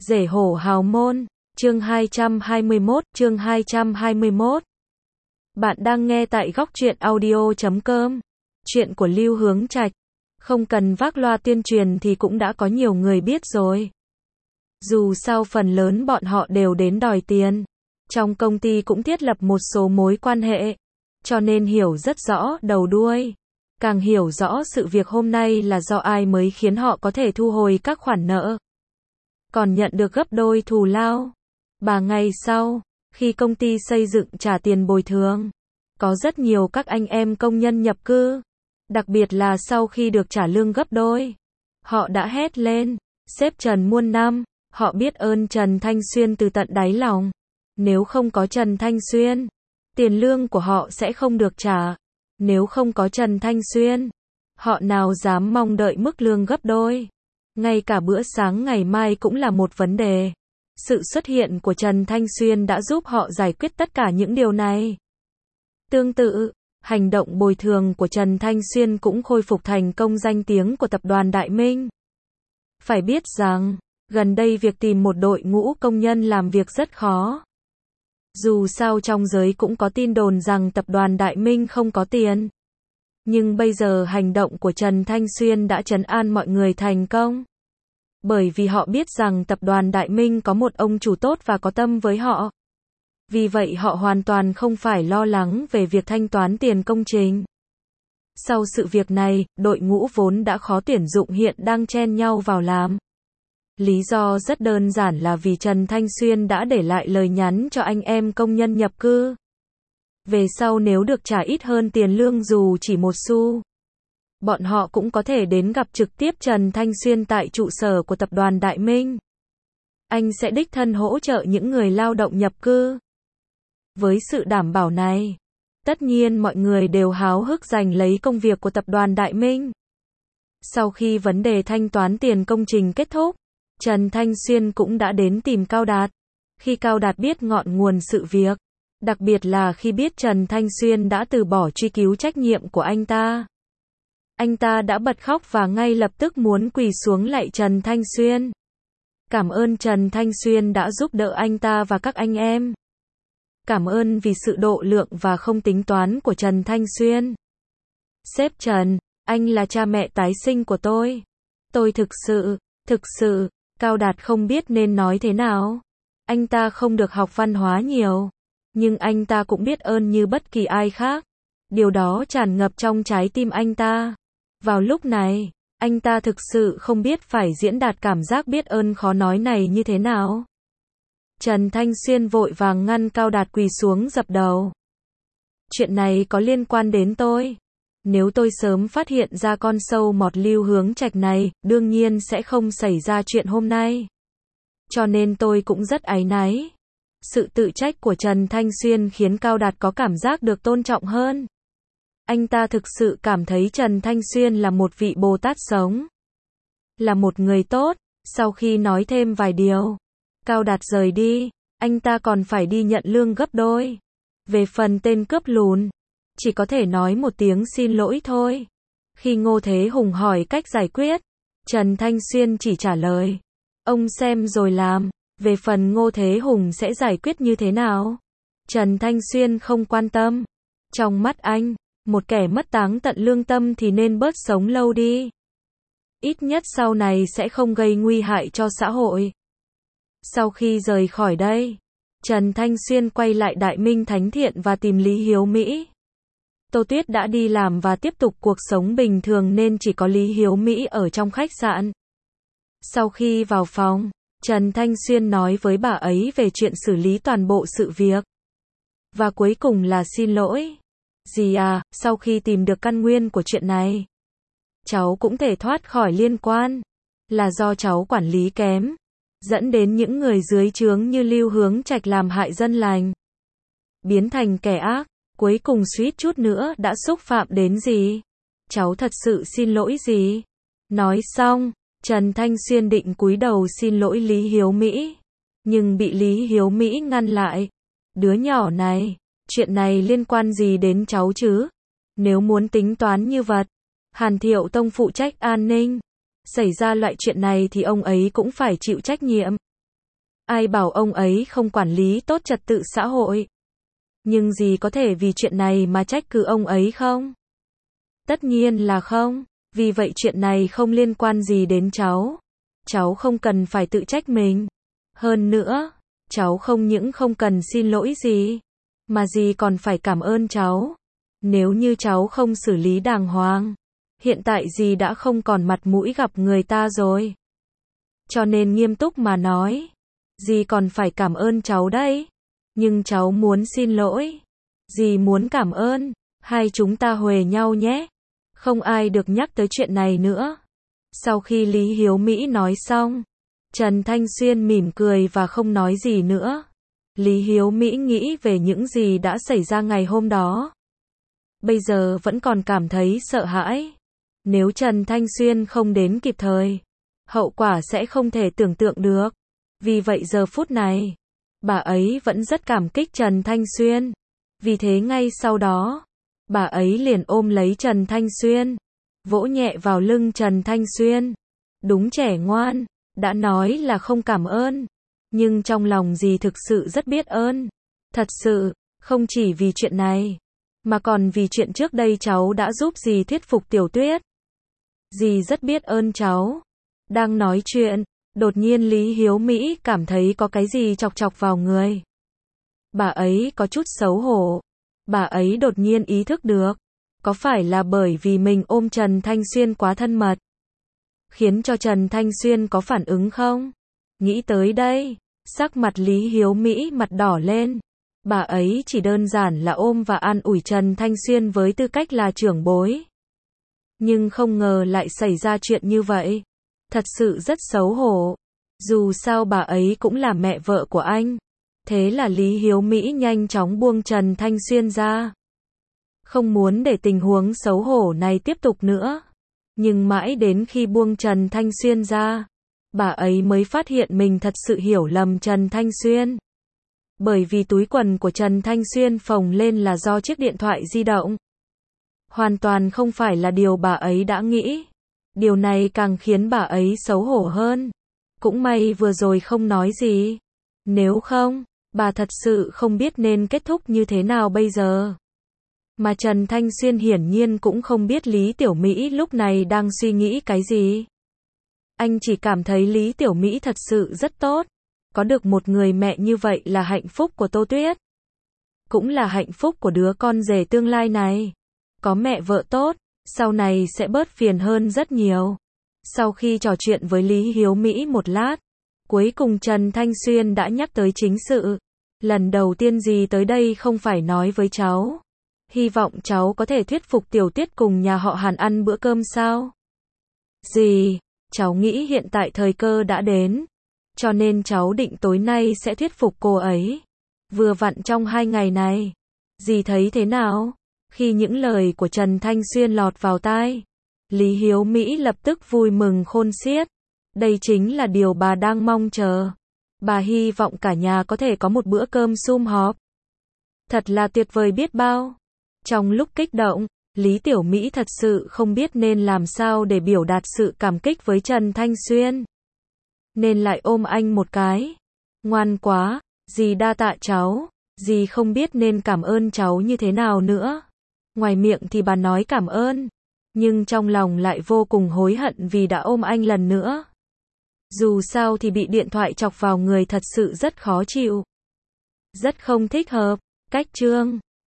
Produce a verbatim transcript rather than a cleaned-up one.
Rể hổ hào môn, chương hai trăm hai mươi mốt, chương hai trăm hai mươi mốt. Bạn đang nghe tại góc truyện audio chấm com. Chuyện của Lưu Hướng Trạch. Không cần vác loa tuyên truyền thì cũng đã có nhiều người biết rồi. Dù sao phần lớn bọn họ đều đến đòi tiền. Trong công ty cũng thiết lập một số mối quan hệ. Cho nên hiểu rất rõ đầu đuôi. Càng hiểu rõ sự việc hôm nay là do ai mới khiến họ có thể thu hồi các khoản nợ. Còn nhận được gấp đôi thù lao. Ba ngày sau, khi công ty xây dựng trả tiền bồi thường, có rất nhiều các anh em công nhân nhập cư. Đặc biệt là sau khi được trả lương gấp đôi. Họ đã hét lên, sếp Trần muôn năm, họ biết ơn Trần Thanh Xuyên từ tận đáy lòng. Nếu không có Trần Thanh Xuyên, tiền lương của họ sẽ không được trả. Nếu không có Trần Thanh Xuyên, họ nào dám mong đợi mức lương gấp đôi. Ngay cả bữa sáng ngày mai cũng là một vấn đề. Sự xuất hiện của Trần Thanh Xuyên đã giúp họ giải quyết tất cả những điều này. Tương tự, hành động bồi thường của Trần Thanh Xuyên cũng khôi phục thành công danh tiếng của tập đoàn Đại Minh. Phải biết rằng, gần đây việc tìm một đội ngũ công nhân làm việc rất khó. Dù sao trong giới cũng có tin đồn rằng tập đoàn Đại Minh không có tiền. Nhưng bây giờ hành động của Trần Thanh Xuyên đã trấn an mọi người thành công. Bởi vì họ biết rằng tập đoàn Đại Minh có một ông chủ tốt và có tâm với họ. Vì vậy họ hoàn toàn không phải lo lắng về việc thanh toán tiền công trình. Sau sự việc này, đội ngũ vốn đã khó tuyển dụng hiện đang chen nhau vào làm. Lý do rất đơn giản là vì Trần Thanh Xuyên đã để lại lời nhắn cho anh em công nhân nhập cư. Về sau nếu được trả ít hơn tiền lương dù chỉ một xu, bọn họ cũng có thể đến gặp trực tiếp Trần Thanh Xuyên tại trụ sở của tập đoàn Đại Minh. Anh sẽ đích thân hỗ trợ những người lao động nhập cư. Với sự đảm bảo này, tất nhiên mọi người đều háo hức giành lấy công việc của tập đoàn Đại Minh. Sau khi vấn đề thanh toán tiền công trình kết thúc, Trần Thanh Xuyên cũng đã đến tìm Cao Đạt. Khi Cao Đạt biết ngọn nguồn sự việc, đặc biệt là khi biết Trần Thanh Xuyên đã từ bỏ truy cứu trách nhiệm của anh ta, anh ta đã bật khóc và ngay lập tức muốn quỳ xuống lạy Trần Thanh Xuyên. Cảm ơn Trần Thanh Xuyên đã giúp đỡ anh ta và các anh em. Cảm ơn vì sự độ lượng và không tính toán của Trần Thanh Xuyên. Sếp Trần, anh là cha mẹ tái sinh của tôi. Tôi thực sự, thực sự, Cao Đạt không biết nên nói thế nào. Anh ta không được học văn hóa nhiều, nhưng anh ta cũng biết ơn như bất kỳ ai khác. Điều đó tràn ngập trong trái tim anh ta. Vào lúc này, anh ta thực sự không biết phải diễn đạt cảm giác biết ơn khó nói này như thế nào. Trần Thanh Xuyên vội vàng ngăn Cao Đạt quỳ xuống dập đầu. Chuyện này có liên quan đến tôi. Nếu tôi sớm phát hiện ra con sâu mọt Lưu Hướng Trạch này, đương nhiên sẽ không xảy ra chuyện hôm nay. Cho nên tôi cũng rất áy náy. Sự tự trách của Trần Thanh Xuyên khiến Cao Đạt có cảm giác được tôn trọng hơn. Anh ta thực sự cảm thấy Trần Thanh Xuyên là một vị Bồ Tát sống. Là một người tốt. Sau khi nói thêm vài điều, Cao Đạt rời đi. Anh ta còn phải đi nhận lương gấp đôi. Về phần tên cướp lùn, chỉ có thể nói một tiếng xin lỗi thôi. Khi Ngô Thế Hùng hỏi cách giải quyết, Trần Thanh Xuyên chỉ trả lời, ông xem rồi làm. Về phần Ngô Thế Hùng sẽ giải quyết như thế nào, Trần Thanh Xuyên không quan tâm. Trong mắt anh, một kẻ mất táng tận lương tâm thì nên bớt sống lâu đi. Ít nhất sau này sẽ không gây nguy hại cho xã hội. Sau khi rời khỏi đây, Trần Thanh Xuyên quay lại Đại Minh Thánh Thiện và tìm Lý Hiếu Mỹ. Tô Tuyết đã đi làm và tiếp tục cuộc sống bình thường nên chỉ có Lý Hiếu Mỹ ở trong khách sạn. Sau khi vào phòng, Trần Thanh Xuyên nói với bà ấy về chuyện xử lý toàn bộ sự việc. Và cuối cùng là xin lỗi. Dì à, sau khi tìm được căn nguyên của chuyện này, cháu cũng thể thoát khỏi liên quan. Là do cháu quản lý kém, dẫn đến những người dưới trướng như Lưu Hướng Trạch làm hại dân lành, biến thành kẻ ác, cuối cùng suýt chút nữa đã xúc phạm đến dì. Cháu thật sự xin lỗi dì. Nói xong, Trần Thanh Xuyên định cúi đầu xin lỗi Lý Hiếu Mỹ, nhưng bị Lý Hiếu Mỹ ngăn lại. Đứa nhỏ này, chuyện này liên quan gì đến cháu chứ? Nếu muốn tính toán như vật, Hàn Thiệu Tông phụ trách an ninh. Xảy ra loại chuyện này thì ông ấy cũng phải chịu trách nhiệm. Ai bảo ông ấy không quản lý tốt trật tự xã hội? Nhưng dì có thể vì chuyện này mà trách cứ ông ấy không? Tất nhiên là không, vì vậy chuyện này không liên quan gì đến cháu. Cháu không cần phải tự trách mình. Hơn nữa, cháu không những không cần xin lỗi dì, mà dì còn phải cảm ơn cháu. Nếu như cháu không xử lý đàng hoàng, hiện tại dì đã không còn mặt mũi gặp người ta rồi. Cho nên nghiêm túc mà nói, dì còn phải cảm ơn cháu đấy. Nhưng cháu muốn xin lỗi. Dì muốn cảm ơn, hai chúng ta huề nhau nhé. Không ai được nhắc tới chuyện này nữa. Sau khi Lý Hiếu Mỹ nói xong, Trần Thanh Xuyên mỉm cười và không nói gì nữa. Lý Hiếu Mỹ nghĩ về những gì đã xảy ra ngày hôm đó. Bây giờ vẫn còn cảm thấy sợ hãi. Nếu Trần Thanh Xuyên không đến kịp thời, hậu quả sẽ không thể tưởng tượng được. Vì vậy giờ phút này, bà ấy vẫn rất cảm kích Trần Thanh Xuyên. Vì thế ngay sau đó, bà ấy liền ôm lấy Trần Thanh Xuyên, vỗ nhẹ vào lưng Trần Thanh Xuyên. Đúng trẻ ngoan, đã nói là không cảm ơn. Nhưng trong lòng dì thực sự rất biết ơn. Thật sự, không chỉ vì chuyện này, mà còn vì chuyện trước đây cháu đã giúp dì thuyết phục Tiểu Tuyết. Dì rất biết ơn cháu. Đang nói chuyện, đột nhiên Lý Hiếu Mỹ cảm thấy có cái gì chọc chọc vào người. Bà ấy có chút xấu hổ. Bà ấy đột nhiên ý thức được, có phải là bởi vì mình ôm Trần Thanh Xuyên quá thân mật, khiến cho Trần Thanh Xuyên có phản ứng không? Nghĩ tới đây, sắc mặt Lý Hiếu Mỹ mặt đỏ lên. Bà ấy chỉ đơn giản là ôm và an ủi Trần Thanh Xuyên với tư cách là trưởng bối. Nhưng không ngờ lại xảy ra chuyện như vậy. Thật sự rất xấu hổ. Dù sao bà ấy cũng là mẹ vợ của anh. Thế là Lý Hiếu Mỹ nhanh chóng buông Trần Thanh Xuyên ra. Không muốn để tình huống xấu hổ này tiếp tục nữa. Nhưng mãi đến khi buông Trần Thanh Xuyên ra, bà ấy mới phát hiện mình thật sự hiểu lầm Trần Thanh Xuyên. Bởi vì túi quần của Trần Thanh Xuyên phồng lên là do chiếc điện thoại di động. Hoàn toàn không phải là điều bà ấy đã nghĩ. Điều này càng khiến bà ấy xấu hổ hơn. Cũng may vừa rồi không nói gì. Nếu không, bà thật sự không biết nên kết thúc như thế nào bây giờ. Mà Trần Thanh Xuyên hiển nhiên cũng không biết Lý Tiểu Mỹ lúc này đang suy nghĩ cái gì. Anh chỉ cảm thấy Lý Tiểu Mỹ thật sự rất tốt. Có được một người mẹ như vậy là hạnh phúc của Tô Tuyết. Cũng là hạnh phúc của đứa con rể tương lai này. Có mẹ vợ tốt, sau này sẽ bớt phiền hơn rất nhiều. Sau khi trò chuyện với Lý Hiếu Mỹ một lát, cuối cùng Trần Thanh Xuyên đã nhắc tới chính sự. Lần đầu tiên dì tới đây không phải nói với cháu. Hy vọng cháu có thể thuyết phục Tiểu Tuyết cùng nhà họ Hàn ăn bữa cơm sao? Dì, cháu nghĩ hiện tại thời cơ đã đến. Cho nên cháu định tối nay sẽ thuyết phục cô ấy. Vừa vặn trong hai ngày này. Dì thấy thế nào? Khi những lời của Trần Thanh Xuyên lọt vào tai, Lý Hiếu Mỹ lập tức vui mừng khôn xiết. Đây chính là điều bà đang mong chờ. Bà hy vọng cả nhà có thể có một bữa cơm sum họp. Thật là tuyệt vời biết bao. Trong lúc kích động, Lý Tiểu Mỹ thật sự không biết nên làm sao để biểu đạt sự cảm kích với Trần Thanh Xuyên. Nên lại ôm anh một cái. Ngoan quá, dì đa tạ cháu. Dì không biết nên cảm ơn cháu như thế nào nữa. Ngoài miệng thì bà nói cảm ơn, nhưng trong lòng lại vô cùng hối hận vì đã ôm anh lần nữa. Dù sao thì bị điện thoại chọc vào người thật sự rất khó chịu. Rất không thích hợp. Cách chương